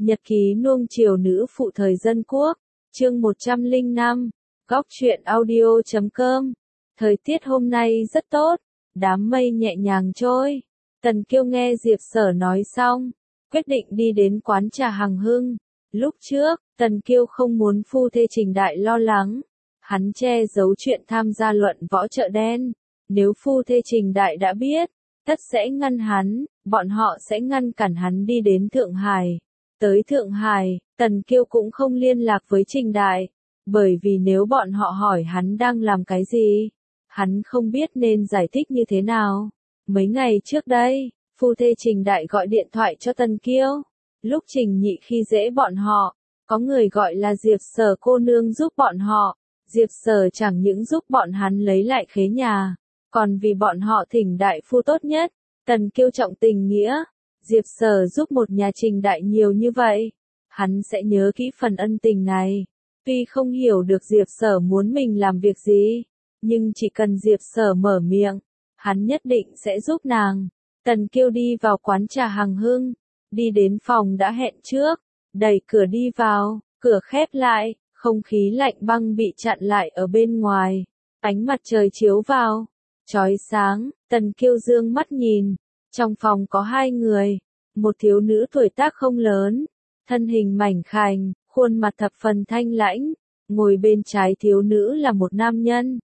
Nhật ký nuông chiều nữ phụ thời dân quốc, chương 105, góc truyện audio.com. Thời tiết hôm nay rất tốt, đám mây nhẹ nhàng trôi. Tần Kiêu nghe Diệp Sở nói xong, quyết định đi đến quán trà Hằng Hưng. Lúc trước, Tần Kiêu không muốn phu thê Trình Đại lo lắng. Hắn che giấu chuyện tham gia luận võ chợ đen. Nếu phu thê Trình Đại đã biết, tất sẽ ngăn hắn, bọn họ sẽ ngăn cản hắn đi đến Thượng Hải. Tới Thượng Hải, Tần Kiêu cũng không liên lạc với Trình Đại, bởi vì nếu bọn họ hỏi hắn đang làm cái gì, hắn không biết nên giải thích như thế nào. Mấy ngày trước đây, phu thê Trình Đại gọi điện thoại cho Tần Kiêu. Lúc Trình Nhị khi dễ bọn họ, có người gọi là Diệp Sở cô nương giúp bọn họ. Diệp Sở chẳng những giúp bọn hắn lấy lại khế nhà, còn vì bọn họ thỉnh đại phu tốt nhất. Tần Kiêu trọng tình nghĩa, Diệp Sở giúp một nhà Trình Đại nhiều như vậy, hắn sẽ nhớ kỹ phần ân tình này. Tuy không hiểu được Diệp Sở muốn mình làm việc gì, nhưng chỉ cần Diệp Sở mở miệng, hắn nhất định sẽ giúp nàng. Tần Kiêu đi vào quán trà Hằng Hưng, đi đến phòng đã hẹn trước, đẩy cửa đi vào, cửa khép lại, không khí lạnh băng bị chặn lại ở bên ngoài. Ánh mặt trời chiếu vào, chói sáng. Tần Kiêu dương mắt nhìn, trong phòng có hai người, một thiếu nữ tuổi tác không lớn, thân hình mảnh khảnh, khuôn mặt thập phần thanh lãnh, ngồi bên trái thiếu nữ là một nam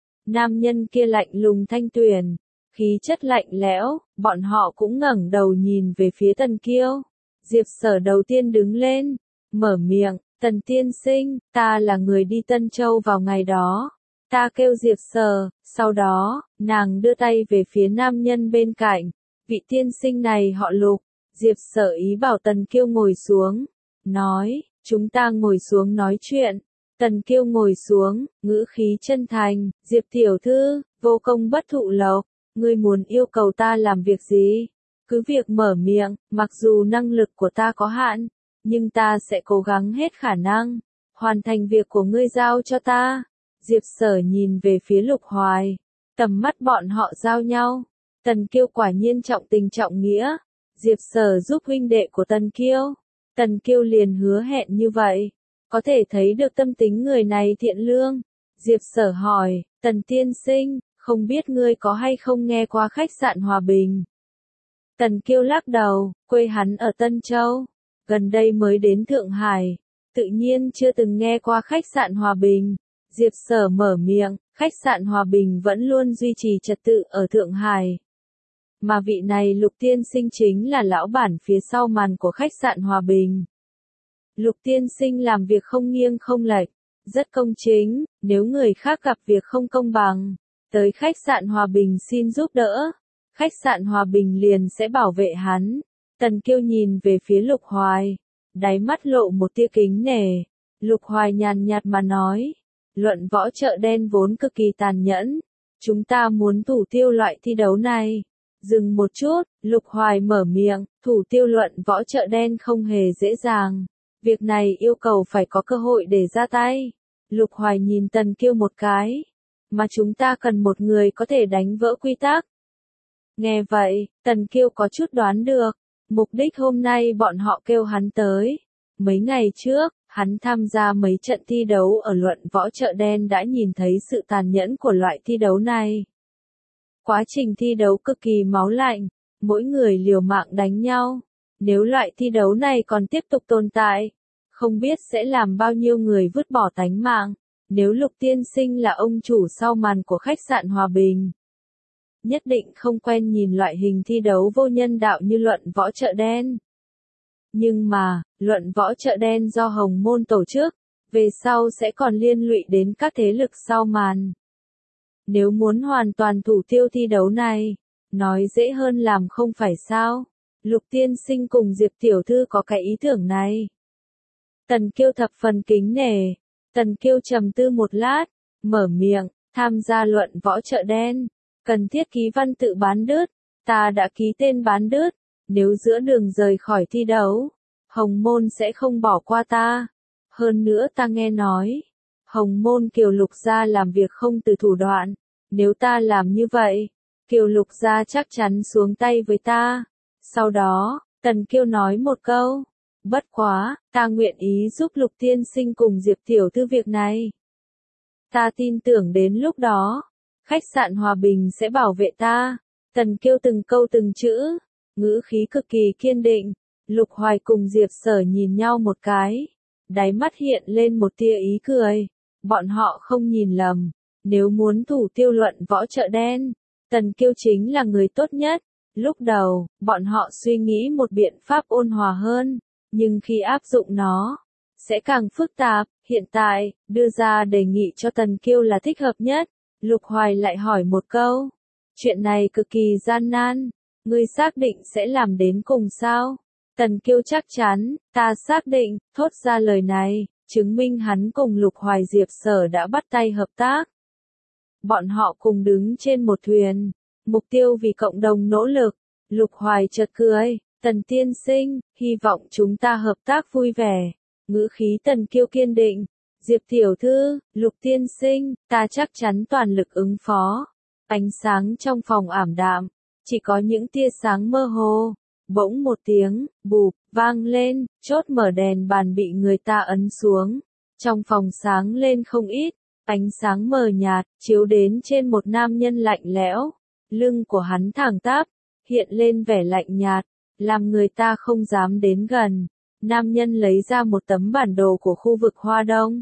nhân kia lạnh lùng thanh tuyền, khí chất lạnh lẽo. Bọn họ cũng ngẩng đầu nhìn về phía Tần Kiêu. Diệp Sở đầu tiên đứng lên, mở miệng, Tần tiên sinh, ta là người đi Tân Châu vào ngày đó. Ta kêu Diệp Sở, sau đó, nàng đưa tay về phía nam nhân bên cạnh. Vị tiên sinh này họ Lục. Diệp Sở ý bảo Tần Kiêu ngồi xuống, nói, chúng ta ngồi xuống nói chuyện. Tần Kiêu ngồi xuống, ngữ khí chân thành, Diệp tiểu thư, vô công bất thụ lộc, ngươi muốn yêu cầu ta làm việc gì? Cứ việc mở miệng, mặc dù năng lực của ta có hạn, nhưng ta sẽ cố gắng hết khả năng, hoàn thành việc của ngươi giao cho ta. Diệp Sở nhìn về phía Lục Hoài, tầm mắt bọn họ giao nhau. Tần Kiêu quả nhiên trọng tình trọng nghĩa, Diệp Sở giúp huynh đệ của Tần Kiêu. Tần Kiêu liền hứa hẹn như vậy, có thể thấy được tâm tính người này thiện lương. Diệp Sở hỏi, Tần tiên sinh, không biết ngươi có hay không nghe qua khách sạn Hòa Bình? Tần Kiêu lắc đầu, quê hắn ở Tân Châu, gần đây mới đến Thượng Hải, tự nhiên chưa từng nghe qua khách sạn Hòa Bình. Diệp Sở mở miệng, khách sạn Hòa Bình vẫn luôn duy trì trật tự ở Thượng Hải. Mà vị này Lục tiên sinh chính là lão bản phía sau màn của khách sạn Hòa Bình. Lục tiên sinh làm việc không nghiêng không lệch, rất công chính, nếu người khác gặp việc không công bằng, tới khách sạn Hòa Bình xin giúp đỡ, khách sạn Hòa Bình liền sẽ bảo vệ hắn. Tần Kiêu nhìn về phía Lục Hoài, đáy mắt lộ một tia kính nể. Lục Hoài nhàn nhạt mà nói, luận võ chợ đen vốn cực kỳ tàn nhẫn, chúng ta muốn thủ tiêu loại thi đấu này. Dừng một chút, Lục Hoài mở miệng, thủ tiêu luận võ chợ đen không hề dễ dàng. Việc này yêu cầu phải có cơ hội để ra tay. Lục Hoài nhìn Tần Kiêu một cái, mà chúng ta cần một người có thể đánh vỡ quy tắc. Nghe vậy, Tần Kiêu có chút đoán được, mục đích hôm nay bọn họ kêu hắn tới. Mấy ngày trước, hắn tham gia mấy trận thi đấu ở luận võ chợ đen đã nhìn thấy sự tàn nhẫn của loại thi đấu này. Quá trình thi đấu cực kỳ máu lạnh, mỗi người liều mạng đánh nhau. Nếu loại thi đấu này còn tiếp tục tồn tại, không biết sẽ làm bao nhiêu người vứt bỏ tánh mạng. Nếu Lục tiên sinh là ông chủ sau màn của khách sạn Hòa Bình, nhất định không quen nhìn loại hình thi đấu vô nhân đạo như luận võ chợ đen. Nhưng mà, luận võ chợ đen do Hồng Môn tổ chức, về sau sẽ còn liên lụy đến các thế lực sau màn. Nếu muốn hoàn toàn thủ tiêu thi đấu này, nói dễ hơn làm không phải sao? Lục tiên sinh cùng Diệp tiểu thư có cái ý tưởng này. Tần Kiêu thập phần kính nể. Tần Kiêu trầm tư một lát, mở miệng, tham gia luận võ chợ đen, cần thiết ký văn tự bán đứt. Ta đã ký tên bán đứt, nếu giữa đường rời khỏi thi đấu, Hồng Môn sẽ không bỏ qua ta. Hơn nữa ta nghe nói, Hồng Môn Kiều Lục gia làm việc không từ thủ đoạn. Nếu ta làm như vậy, Kiều Lục gia chắc chắn xuống tay với ta. Sau đó, Tần Kiêu nói một câu, Bất quá, ta nguyện ý giúp Lục tiên sinh cùng Diệp tiểu thư việc này. Ta tin tưởng đến lúc đó, khách sạn Hòa Bình sẽ bảo vệ ta. Tần Kiêu từng câu từng chữ, ngữ khí cực kỳ kiên định. Lục Hoài cùng Diệp Sở nhìn nhau một cái, đáy mắt hiện lên một tia ý cười. Bọn họ không nhìn lầm, nếu muốn thủ tiêu luận võ chợ đen, Tần Kiêu chính là người tốt nhất. Lúc đầu, bọn họ suy nghĩ một biện pháp ôn hòa hơn, nhưng khi áp dụng nó, sẽ càng phức tạp. Hiện tại, đưa ra đề nghị cho Tần Kiêu là thích hợp nhất. Lục Hoài lại hỏi một câu, chuyện này cực kỳ gian nan, ngươi xác định sẽ làm đến cùng sao? Tần Kiêu chắc chắn, ta xác định, thốt ra lời này, chứng minh hắn cùng Lục Hoài Diệp Sở đã bắt tay hợp tác. Bọn họ cùng đứng trên một thuyền, mục tiêu vì cộng đồng nỗ lực. Lục Hoài chợt cười, Tần tiên sinh, hy vọng chúng ta hợp tác vui vẻ. Ngữ khí Tần Kiêu kiên định, Diệp tiểu thư, Lục tiên sinh, ta chắc chắn toàn lực ứng phó. Ánh sáng trong phòng ảm đạm, chỉ có những tia sáng mơ hồ. Bỗng một tiếng, bụp, vang lên, chốt mở đèn bàn bị người ta ấn xuống. Trong phòng sáng lên không ít, ánh sáng mờ nhạt, chiếu đến trên một nam nhân lạnh lẽo. Lưng của hắn thẳng tắp, hiện lên vẻ lạnh nhạt, làm người ta không dám đến gần. Nam nhân lấy ra một tấm bản đồ của khu vực Hoa Đông,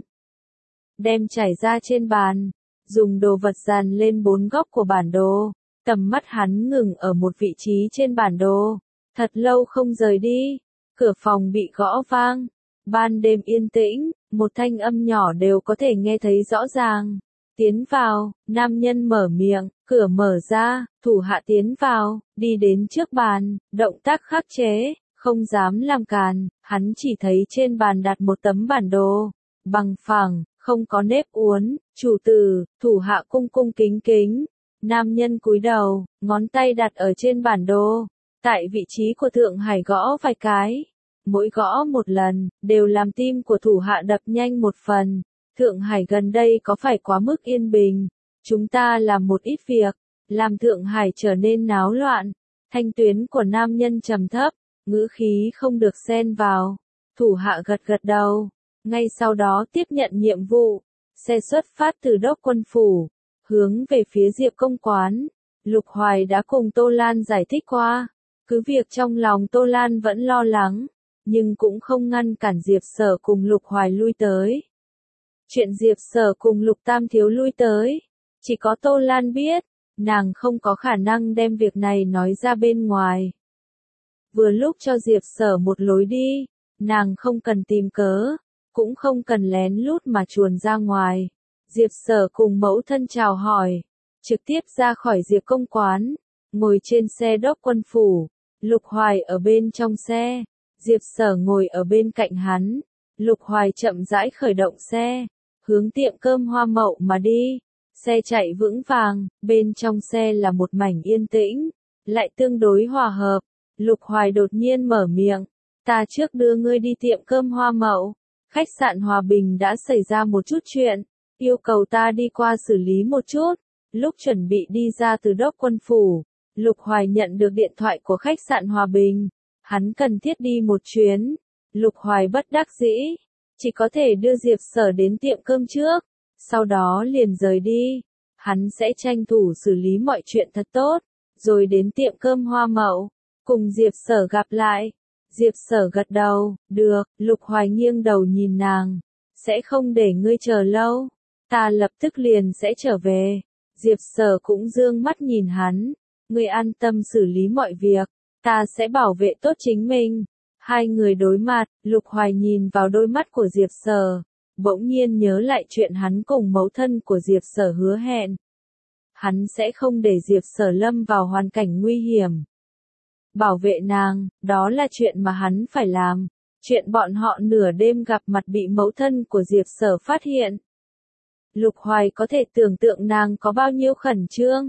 đem trải ra trên bàn, dùng đồ vật dàn lên bốn góc của bản đồ. Tầm mắt hắn ngừng ở một vị trí trên bản đồ, thật lâu không rời đi. Cửa phòng bị gõ vang, ban đêm yên tĩnh, một thanh âm nhỏ đều có thể nghe thấy rõ ràng. Tiến vào, nam nhân mở miệng, cửa mở ra, thủ hạ tiến vào, đi đến trước bàn, động tác khắc chế, không dám làm càn. Hắn chỉ thấy trên bàn đặt một tấm bản đồ, bằng phẳng, không có nếp uốn. Chủ tử, thủ hạ cung cung kính kính. Nam nhân cúi đầu, ngón tay đặt ở trên bản đồ, tại vị trí của Thượng Hải gõ vài cái. Mỗi gõ một lần, đều làm tim của thủ hạ đập nhanh một phần. Thượng Hải gần đây có phải quá mức yên bình? Chúng ta làm một ít việc, làm Thượng Hải trở nên náo loạn. Thanh tuyến của nam nhân trầm thấp, ngữ khí không được xen vào. Thủ hạ gật gật đầu, ngay sau đó tiếp nhận nhiệm vụ. Xe xuất phát từ Đốc Quân Phủ, hướng về phía Diệp Công Quán. Lục Hoài đã cùng Tô Lan giải thích qua, cứ việc trong lòng Tô Lan vẫn lo lắng, nhưng cũng không ngăn cản Diệp Sở cùng Lục Hoài lui tới. Chuyện Diệp Sở cùng Lục Tam Thiếu lui tới, chỉ có Tô Lan biết, nàng không có khả năng đem việc này nói ra bên ngoài. Vừa lúc cho Diệp Sở một lối đi, nàng không cần tìm cớ, cũng không cần lén lút mà chuồn ra ngoài. Diệp Sở cùng mẫu thân chào hỏi, trực tiếp ra khỏi Diệp Công Quán, ngồi trên xe Đốc Quân Phủ. Lục Hoài ở bên trong xe, Diệp Sở ngồi ở bên cạnh hắn. Lục Hoài chậm rãi khởi động xe, hướng tiệm cơm Hoa Mậu mà đi. Xe chạy vững vàng, bên trong xe là một mảnh yên tĩnh, lại tương đối hòa hợp. Lục Hoài đột nhiên mở miệng, ta trước đưa ngươi đi tiệm cơm Hoa Mậu. Khách sạn Hòa Bình đã xảy ra một chút chuyện, yêu cầu ta đi qua xử lý một chút. Lúc chuẩn bị đi ra từ Đốc Quân Phủ, Lục Hoài nhận được điện thoại của khách sạn Hòa Bình. Hắn cần thiết đi một chuyến. Lục Hoài bất đắc dĩ, chỉ có thể đưa Diệp Sở đến tiệm cơm trước, sau đó liền rời đi. Hắn sẽ tranh thủ xử lý mọi chuyện thật tốt, rồi đến tiệm cơm Hoa Mậu, cùng Diệp Sở gặp lại. Diệp Sở gật đầu, được. Lục Hoài nghiêng đầu nhìn nàng, sẽ không để ngươi chờ lâu, ta lập tức liền sẽ trở về. Diệp Sở cũng dương mắt nhìn hắn, ngươi an tâm xử lý mọi việc, ta sẽ bảo vệ tốt chính mình. Hai người đối mặt, Lục Hoài nhìn vào đôi mắt của Diệp Sở, bỗng nhiên nhớ lại chuyện hắn cùng mẫu thân của Diệp Sở hứa hẹn. Hắn sẽ không để Diệp Sở lâm vào hoàn cảnh nguy hiểm. Bảo vệ nàng, đó là chuyện mà hắn phải làm. Chuyện bọn họ nửa đêm gặp mặt bị mẫu thân của Diệp Sở phát hiện. Lục Hoài có thể tưởng tượng nàng có bao nhiêu khẩn trương.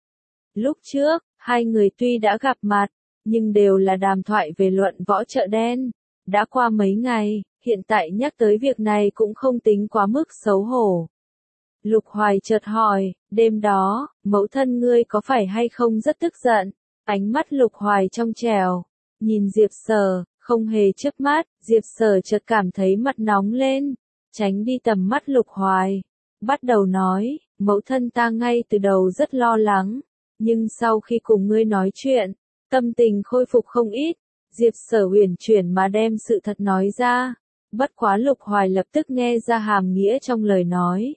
Lúc trước, hai người tuy đã gặp mặt, nhưng đều là đàm thoại về luận võ chợ đen. Đã qua mấy ngày, hiện tại nhắc tới việc này cũng không tính quá mức xấu hổ. Lục Hoài chợt hỏi, đêm đó, mẫu thân ngươi có phải hay không rất tức giận? Ánh mắt Lục Hoài trong trẻo, nhìn Diệp Sở, Không hề chớp mắt, Diệp Sở chợt cảm thấy mặt nóng lên, tránh đi tầm mắt Lục Hoài. Bắt đầu nói, mẫu thân ta ngay từ đầu rất lo lắng, nhưng sau khi cùng ngươi nói chuyện, tâm tình khôi phục không ít. Diệp Sở uyển chuyển mà đem sự thật nói ra, bất quá Lục Hoài lập tức nghe ra hàm nghĩa trong lời nói.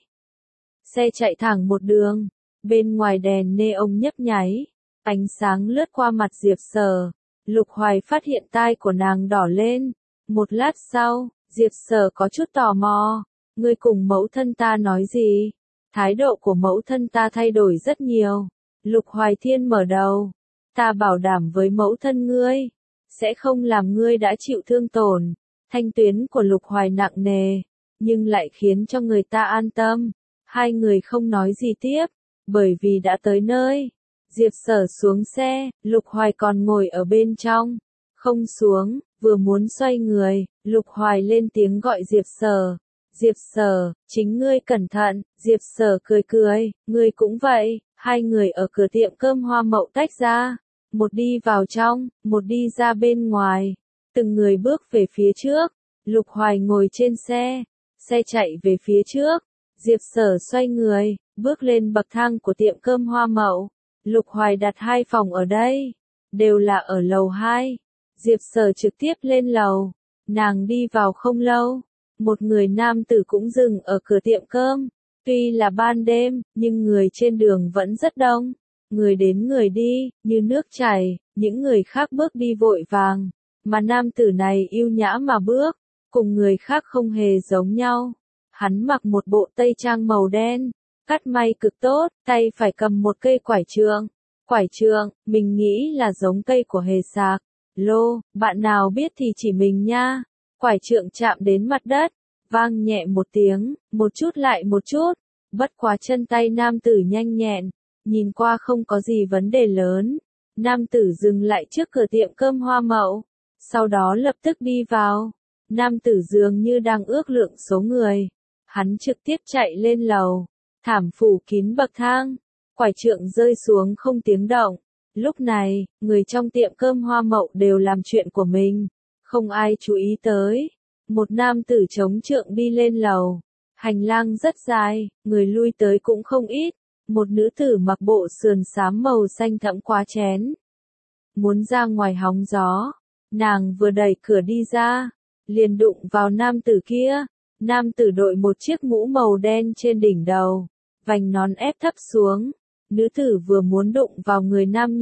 Xe chạy thẳng một đường, bên ngoài đèn neon nhấp nháy, ánh sáng lướt qua mặt Diệp Sở. Lục Hoài phát hiện tai của nàng đỏ lên. Một lát sau, Diệp Sở có chút tò mò. Ngươi cùng mẫu thân ta nói gì? Thái độ của mẫu thân ta thay đổi rất nhiều. Lục Hoài Thiên mở đầu. Ta bảo đảm với mẫu thân ngươi, sẽ không làm ngươi đã chịu thương tổn. Thanh tuyến của Lục Hoài nặng nề, nhưng lại khiến cho người ta an tâm. Hai người không nói gì tiếp, bởi vì đã tới nơi. Diệp Sở xuống xe, Lục Hoài còn ngồi ở bên trong. Không xuống, vừa muốn xoay người, Lục Hoài lên tiếng gọi Diệp Sở. Diệp Sở, chính ngươi cẩn thận. Diệp Sở cười cười, ngươi cũng vậy. Hai người ở cửa tiệm cơm Hoa Mậu tách ra. Một đi vào trong, một đi ra bên ngoài. Từng người bước về phía trước. Lục Hoài ngồi trên xe. Xe chạy về phía trước. Diệp Sở xoay người, bước lên bậc thang của tiệm cơm Hoa Mậu. Lục Hoài đặt 2 phòng ở đây, đều là ở lầu 2. Diệp Sở trực tiếp lên lầu, nàng đi vào không lâu, một người nam tử cũng dừng ở cửa tiệm cơm. Tuy là ban đêm, nhưng người trên đường vẫn rất đông, người đến người đi, như nước chảy, những người khác bước đi vội vàng, mà nam tử này yêu nhã mà bước, cùng người khác không hề giống nhau. Hắn mặc một bộ tây trang màu đen, cắt may cực tốt, tay phải cầm một cây quải trượng. Quải trượng, mình nghĩ là giống cây của hề sạc. Lô, bạn nào biết thì chỉ mình nha. Quải trượng chạm đến mặt đất, vang nhẹ một tiếng, một chút lại một chút. Bất quá chân tay nam tử nhanh nhẹn, nhìn qua không có gì vấn đề lớn. Nam tử dừng lại trước cửa tiệm cơm Hoa Mậu, sau đó lập tức đi vào. Nam tử dường như đang ước lượng số người. Hắn trực tiếp chạy lên lầu, thảm phủ kín bậc thang, quải trượng rơi xuống không tiếng động. Lúc này, người trong tiệm cơm Hoa Mậu đều làm chuyện của mình, không ai chú ý tới. Một nam tử chống trượng đi lên lầu, hành lang rất dài, người lui tới cũng không ít. Một nữ tử mặc bộ sườn xám màu xanh thẫm quá chén, muốn ra ngoài hóng gió. Nàng vừa đẩy cửa đi ra, liền đụng vào nam tử kia. Nam tử đội một chiếc mũ màu đen trên đỉnh đầu, vành nón ép thấp xuống. Nữ tử vừa muốn đụng vào người nam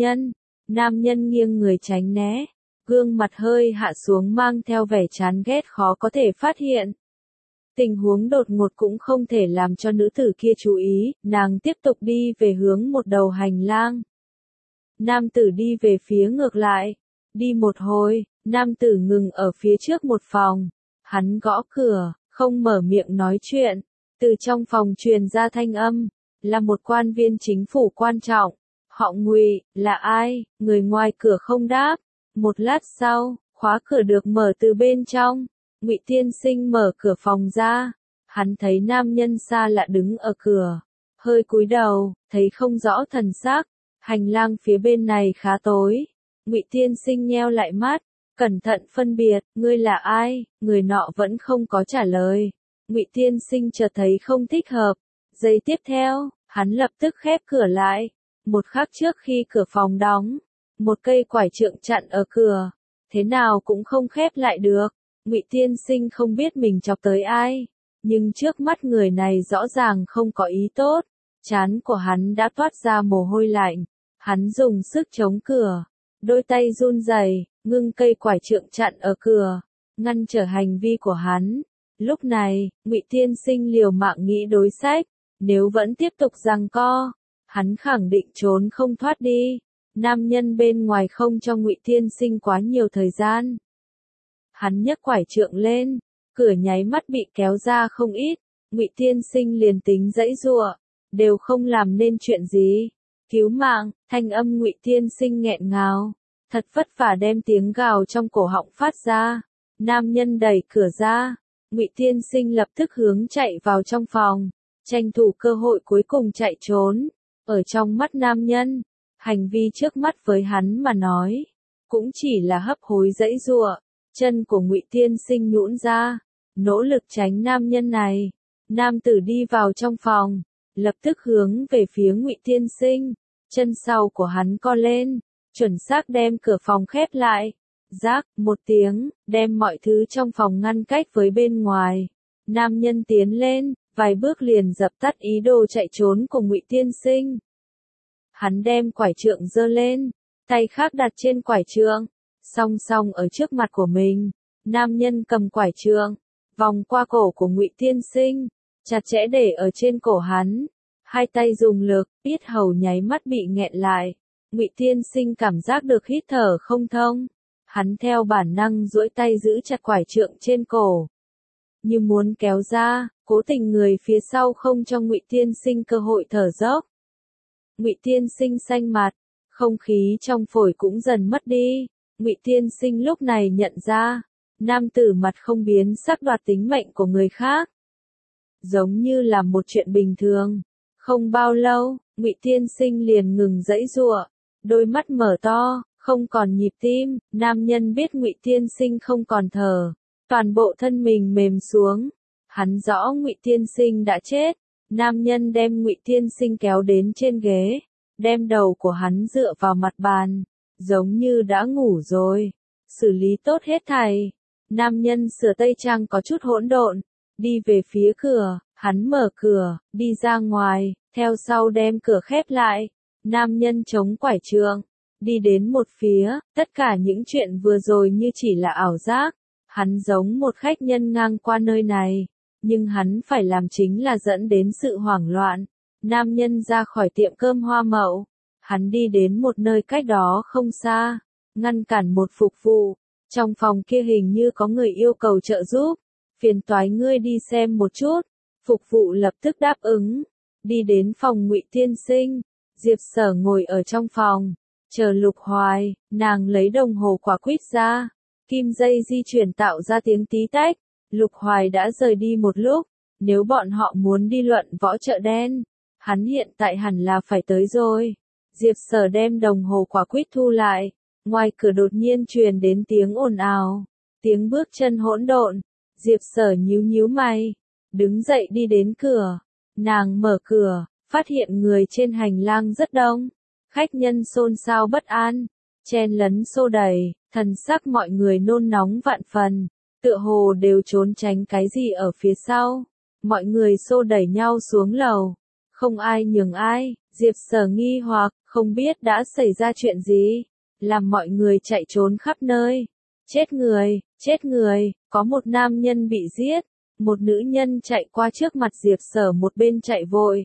nhân nghiêng người tránh né, gương mặt hơi hạ xuống mang theo vẻ chán ghét khó có thể phát hiện. Tình huống đột ngột cũng không thể làm cho nữ tử kia chú ý, nàng tiếp tục đi về hướng một đầu hành lang. Nam tử đi về phía ngược lại, đi một hồi, nam tử ngừng ở phía trước một phòng, hắn gõ cửa. Không mở miệng nói chuyện, từ trong phòng truyền ra thanh âm, là một quan viên chính phủ quan trọng. Họ Ngụy, là ai? Người ngoài cửa không đáp. Một lát sau, khóa cửa được mở từ bên trong. Ngụy tiên sinh mở cửa phòng ra, hắn thấy nam nhân xa lạ đứng ở cửa, hơi cúi đầu, thấy không rõ thần sắc. Hành lang phía bên này khá tối. Ngụy tiên sinh nheo lại mắt, cẩn thận phân biệt, ngươi là ai? Người nọ vẫn không có trả lời. Ngụy tiên sinh chợt thấy không thích hợp. Giây tiếp theo, hắn lập tức khép cửa lại. Một khắc trước khi cửa phòng đóng, một cây quải trượng chặn ở cửa, thế nào cũng không khép lại được. Ngụy tiên sinh không biết mình chọc tới ai, nhưng trước mắt người này rõ ràng không có ý tốt. Trán của hắn đã toát ra mồ hôi lạnh. Hắn dùng sức chống cửa, đôi tay run rẩy, ngưng cây quải trượng chặn ở cửa, ngăn trở hành vi của hắn. Lúc này, Ngụy tiên sinh liều mạng nghĩ đối sách, nếu vẫn tiếp tục giằng co, hắn khẳng định trốn không thoát đi. Nam nhân bên ngoài không cho Ngụy tiên sinh quá nhiều thời gian. Hắn nhấc quải trượng lên, cửa nháy mắt bị kéo ra không ít. Ngụy tiên sinh liền tính giãy giụa, đều không làm nên chuyện gì. Cứu mạng, thanh âm Ngụy tiên sinh nghẹn ngào, thật vất vả đem tiếng gào trong cổ họng phát ra. Nam nhân đẩy cửa ra, Ngụy tiên sinh lập tức hướng chạy vào trong phòng, tranh thủ cơ hội cuối cùng chạy trốn. Ở trong mắt nam nhân, hành vi trước mắt với hắn mà nói, cũng chỉ là hấp hối giãy giụa. chân của Ngụy Tiên Sinh nhũn ra, nỗ lực tránh nam nhân này. Nam tử đi vào trong phòng, lập tức hướng về phía Ngụy Tiên Sinh, chân sau của hắn co lên, chuẩn xác đem cửa phòng khép lại. Rác, một tiếng, đem mọi thứ trong phòng ngăn cách với bên ngoài. Nam nhân tiến lên, vài bước liền dập tắt ý đồ chạy trốn của Ngụy Tiên Sinh. Hắn đem quải trượng giơ lên, tay khác đặt trên quải trượng, song song ở trước mặt của mình. Nam nhân cầm quải trượng, vòng qua cổ của Ngụy Tiên Sinh, chặt chẽ để ở trên cổ hắn. Hai tay dùng lực, yết hầu nháy mắt bị nghẹn lại. Ngụy Tiên Sinh cảm giác được hít thở không thông. Hắn theo bản năng duỗi tay giữ chặt quải trượng trên cổ, như muốn kéo ra, cố tình người phía sau không cho Ngụy Tiên Sinh cơ hội thở dốc. Ngụy Tiên Sinh xanh mặt, không khí trong phổi cũng dần mất đi. Ngụy Tiên Sinh lúc này nhận ra, nam tử mặt không biến sắc đoạt tính mệnh của người khác, giống như là một chuyện bình thường. Không bao lâu, Ngụy Tiên Sinh liền ngừng giãy giụa, đôi mắt mở to, không còn nhịp tim. Nam nhân biết Ngụy Tiên Sinh không còn thở, toàn bộ thân mình mềm xuống. Hắn rõ Ngụy Tiên Sinh đã chết. Nam nhân đem Ngụy Tiên Sinh kéo đến trên ghế, đem đầu của hắn dựa vào mặt bàn, giống như đã ngủ rồi. Xử lý tốt hết thảy. Nam nhân sửa tây trang có chút hỗn độn, đi về phía cửa. Hắn mở cửa, đi ra ngoài, theo sau đem cửa khép lại. Nam nhân chống quải trượng, đi đến một phía. Tất cả những chuyện vừa rồi như chỉ là ảo giác. Hắn giống một khách nhân ngang qua nơi này, nhưng hắn phải làm chính là dẫn đến sự hoảng loạn. Nam nhân ra khỏi tiệm cơm Hoa Mậu, hắn đi đến một nơi cách đó không xa, ngăn cản một phục vụ. Trong phòng kia hình như có người yêu cầu trợ giúp, phiền toái ngươi đi xem một chút. Phục vụ lập tức đáp ứng, đi đến phòng Ngụy Tiên Sinh. Diệp Sở ngồi ở trong phòng, chờ Lục Hoài. Nàng lấy đồng hồ quả quýt ra, kim dây di chuyển tạo ra tiếng tí tách. Lục Hoài đã rời đi một lúc, nếu bọn họ muốn đi luận võ chợ đen, hắn hiện tại hẳn là phải tới rồi. Diệp Sở đem đồng hồ quả quýt thu lại, ngoài cửa đột nhiên truyền đến tiếng ồn ào, tiếng bước chân hỗn độn. Diệp Sở nhíu nhíu mày, đứng dậy đi đến cửa. Nàng mở cửa, phát hiện người trên hành lang rất đông, khách nhân xôn xao bất an, chen lấn xô đẩy, thần sắc mọi người nôn nóng vạn phần, tựa hồ đều trốn tránh cái gì ở phía sau. Mọi người xô đẩy nhau xuống lầu, không ai nhường ai. Diệp Sở nghi hoặc, không biết đã xảy ra chuyện gì, làm mọi người chạy trốn khắp nơi. Chết người, có một nam nhân bị giết. Một nữ nhân chạy qua trước mặt Diệp Sở, một bên chạy vội,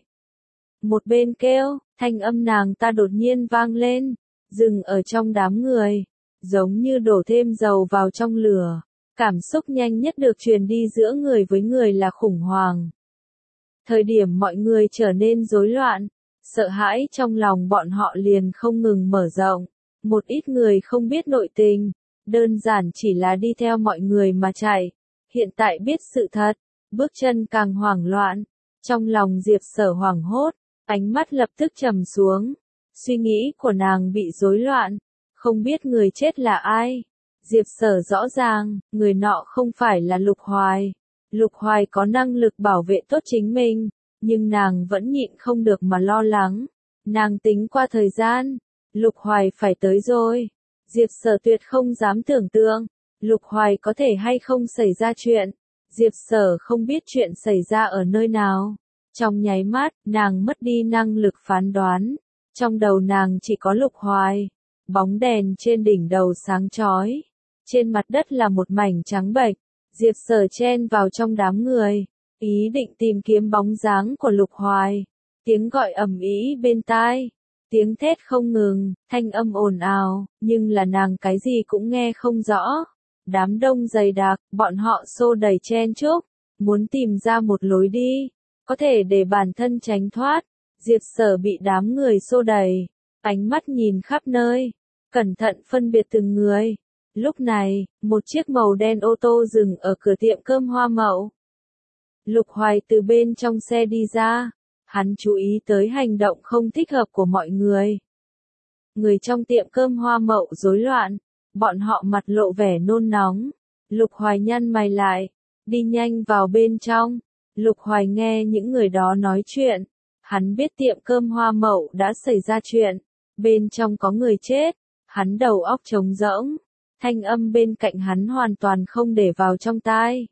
một bên kêu. Thanh âm nàng ta đột nhiên vang lên, dừng ở trong đám người, giống như đổ thêm dầu vào trong lửa. Cảm xúc nhanh nhất được truyền đi giữa người với người là khủng hoảng. Thời điểm mọi người trở nên rối loạn, sợ hãi trong lòng bọn họ liền không ngừng mở rộng. Một ít người không biết nội tình, đơn giản chỉ là đi theo mọi người mà chạy. Hiện tại biết sự thật, bước chân càng hoảng loạn. Trong lòng Diệp Sở hoảng hốt, ánh mắt lập tức trầm xuống. Suy nghĩ của nàng bị rối loạn, không biết người chết là ai. Diệp Sở rõ ràng, người nọ không phải là Lục Hoài. Lục Hoài có năng lực bảo vệ tốt chính mình, nhưng nàng vẫn nhịn không được mà lo lắng. Nàng tính qua thời gian, Lục Hoài phải tới rồi. Diệp Sở tuyệt không dám tưởng tượng, Lục Hoài có thể hay không xảy ra chuyện. Diệp Sở không biết chuyện xảy ra ở nơi nào. Trong nháy mắt, nàng mất đi năng lực phán đoán. Trong đầu nàng chỉ có Lục Hoài. Bóng đèn trên đỉnh đầu sáng chói. Trên mặt đất là một mảnh trắng bệch. Diệp Sở chen vào trong đám người, ý định tìm kiếm bóng dáng của Lục Hoài. Tiếng gọi ầm ĩ bên tai, tiếng thét không ngừng, thanh âm ồn ào, nhưng là nàng cái gì cũng nghe không rõ. Đám đông dày đặc, bọn họ xô đẩy chen chúc, muốn tìm ra một lối đi, có thể để bản thân tránh thoát. Diệp Sở bị đám người xô đẩy, ánh mắt nhìn khắp nơi, cẩn thận phân biệt từng người. Lúc này, một chiếc màu đen ô tô dừng ở cửa tiệm cơm Hoa Mậu. Lục Hoài từ bên trong xe đi ra, hắn chú ý tới hành động không thích hợp của mọi người. Người trong tiệm cơm Hoa Mậu rối loạn, bọn họ mặt lộ vẻ nôn nóng, Lục Hoài nhăn mày lại, đi nhanh vào bên trong. Lục Hoài nghe những người đó nói chuyện, hắn biết tiệm cơm Hoa Mậu đã xảy ra chuyện, bên trong có người chết, hắn đầu óc trống rỗng, thanh âm bên cạnh hắn hoàn toàn không để vào trong tai.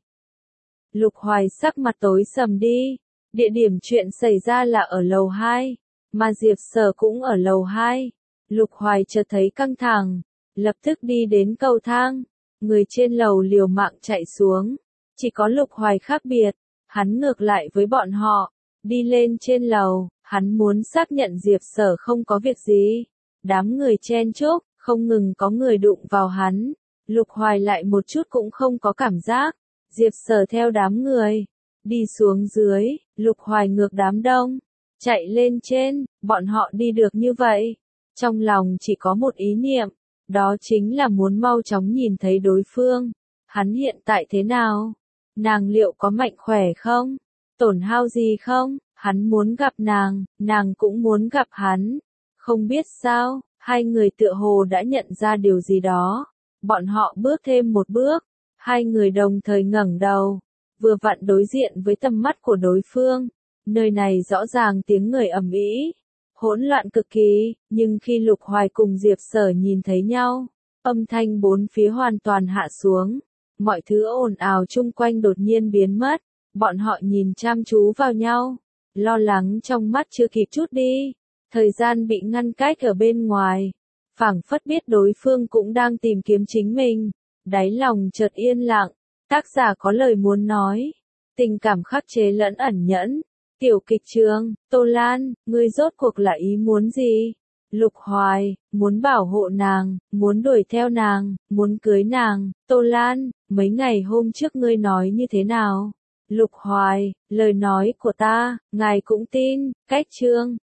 Lục Hoài sắc mặt tối sầm đi, địa điểm chuyện xảy ra là ở lầu 2, mà Diệp Sở cũng ở lầu 2. Lục Hoài chợt thấy căng thẳng, lập tức đi đến cầu thang, người trên lầu liều mạng chạy xuống, chỉ có Lục Hoài khác biệt, hắn ngược lại với bọn họ, đi lên trên lầu, hắn muốn xác nhận Diệp Sở không có việc gì. Đám người chen chúc, không ngừng có người đụng vào hắn, Lục Hoài lại một chút cũng không có cảm giác. Diệp Sở theo đám người, đi xuống dưới, Lục Hoài ngược đám đông, chạy lên trên, bọn họ đi được như vậy. Trong lòng chỉ có một ý niệm, đó chính là muốn mau chóng nhìn thấy đối phương. Hắn hiện tại thế nào? Nàng liệu có mạnh khỏe không? Tổn hao gì không? Hắn muốn gặp nàng cũng muốn gặp hắn. Không biết sao, hai người tựa hồ đã nhận ra điều gì đó. Bọn họ bước thêm một bước, hai người đồng thời ngẩng đầu, vừa vặn đối diện với tầm mắt của đối phương. Nơi này rõ ràng tiếng người ầm ĩ, hỗn loạn cực kỳ, nhưng khi Lục Hoài cùng Diệp Sở nhìn thấy nhau, âm thanh bốn phía hoàn toàn hạ xuống, mọi thứ ồn ào chung quanh đột nhiên biến mất, bọn họ nhìn chăm chú vào nhau, lo lắng trong mắt chưa kịp chút đi, thời gian bị ngăn cách ở bên ngoài, phảng phất biết đối phương cũng đang tìm kiếm chính mình, đáy lòng chợt yên lặng, tác giả có lời muốn nói, tình cảm khắc chế lẫn ẩn nhẫn. Tiểu kịch trường, Tô Lan, ngươi rốt cuộc là ý muốn gì? Lục Hoài, muốn bảo hộ nàng, muốn đuổi theo nàng, muốn cưới nàng. Tô Lan, mấy ngày hôm trước ngươi nói như thế nào? Lục Hoài, lời nói của ta, ngài cũng tin, cách chương.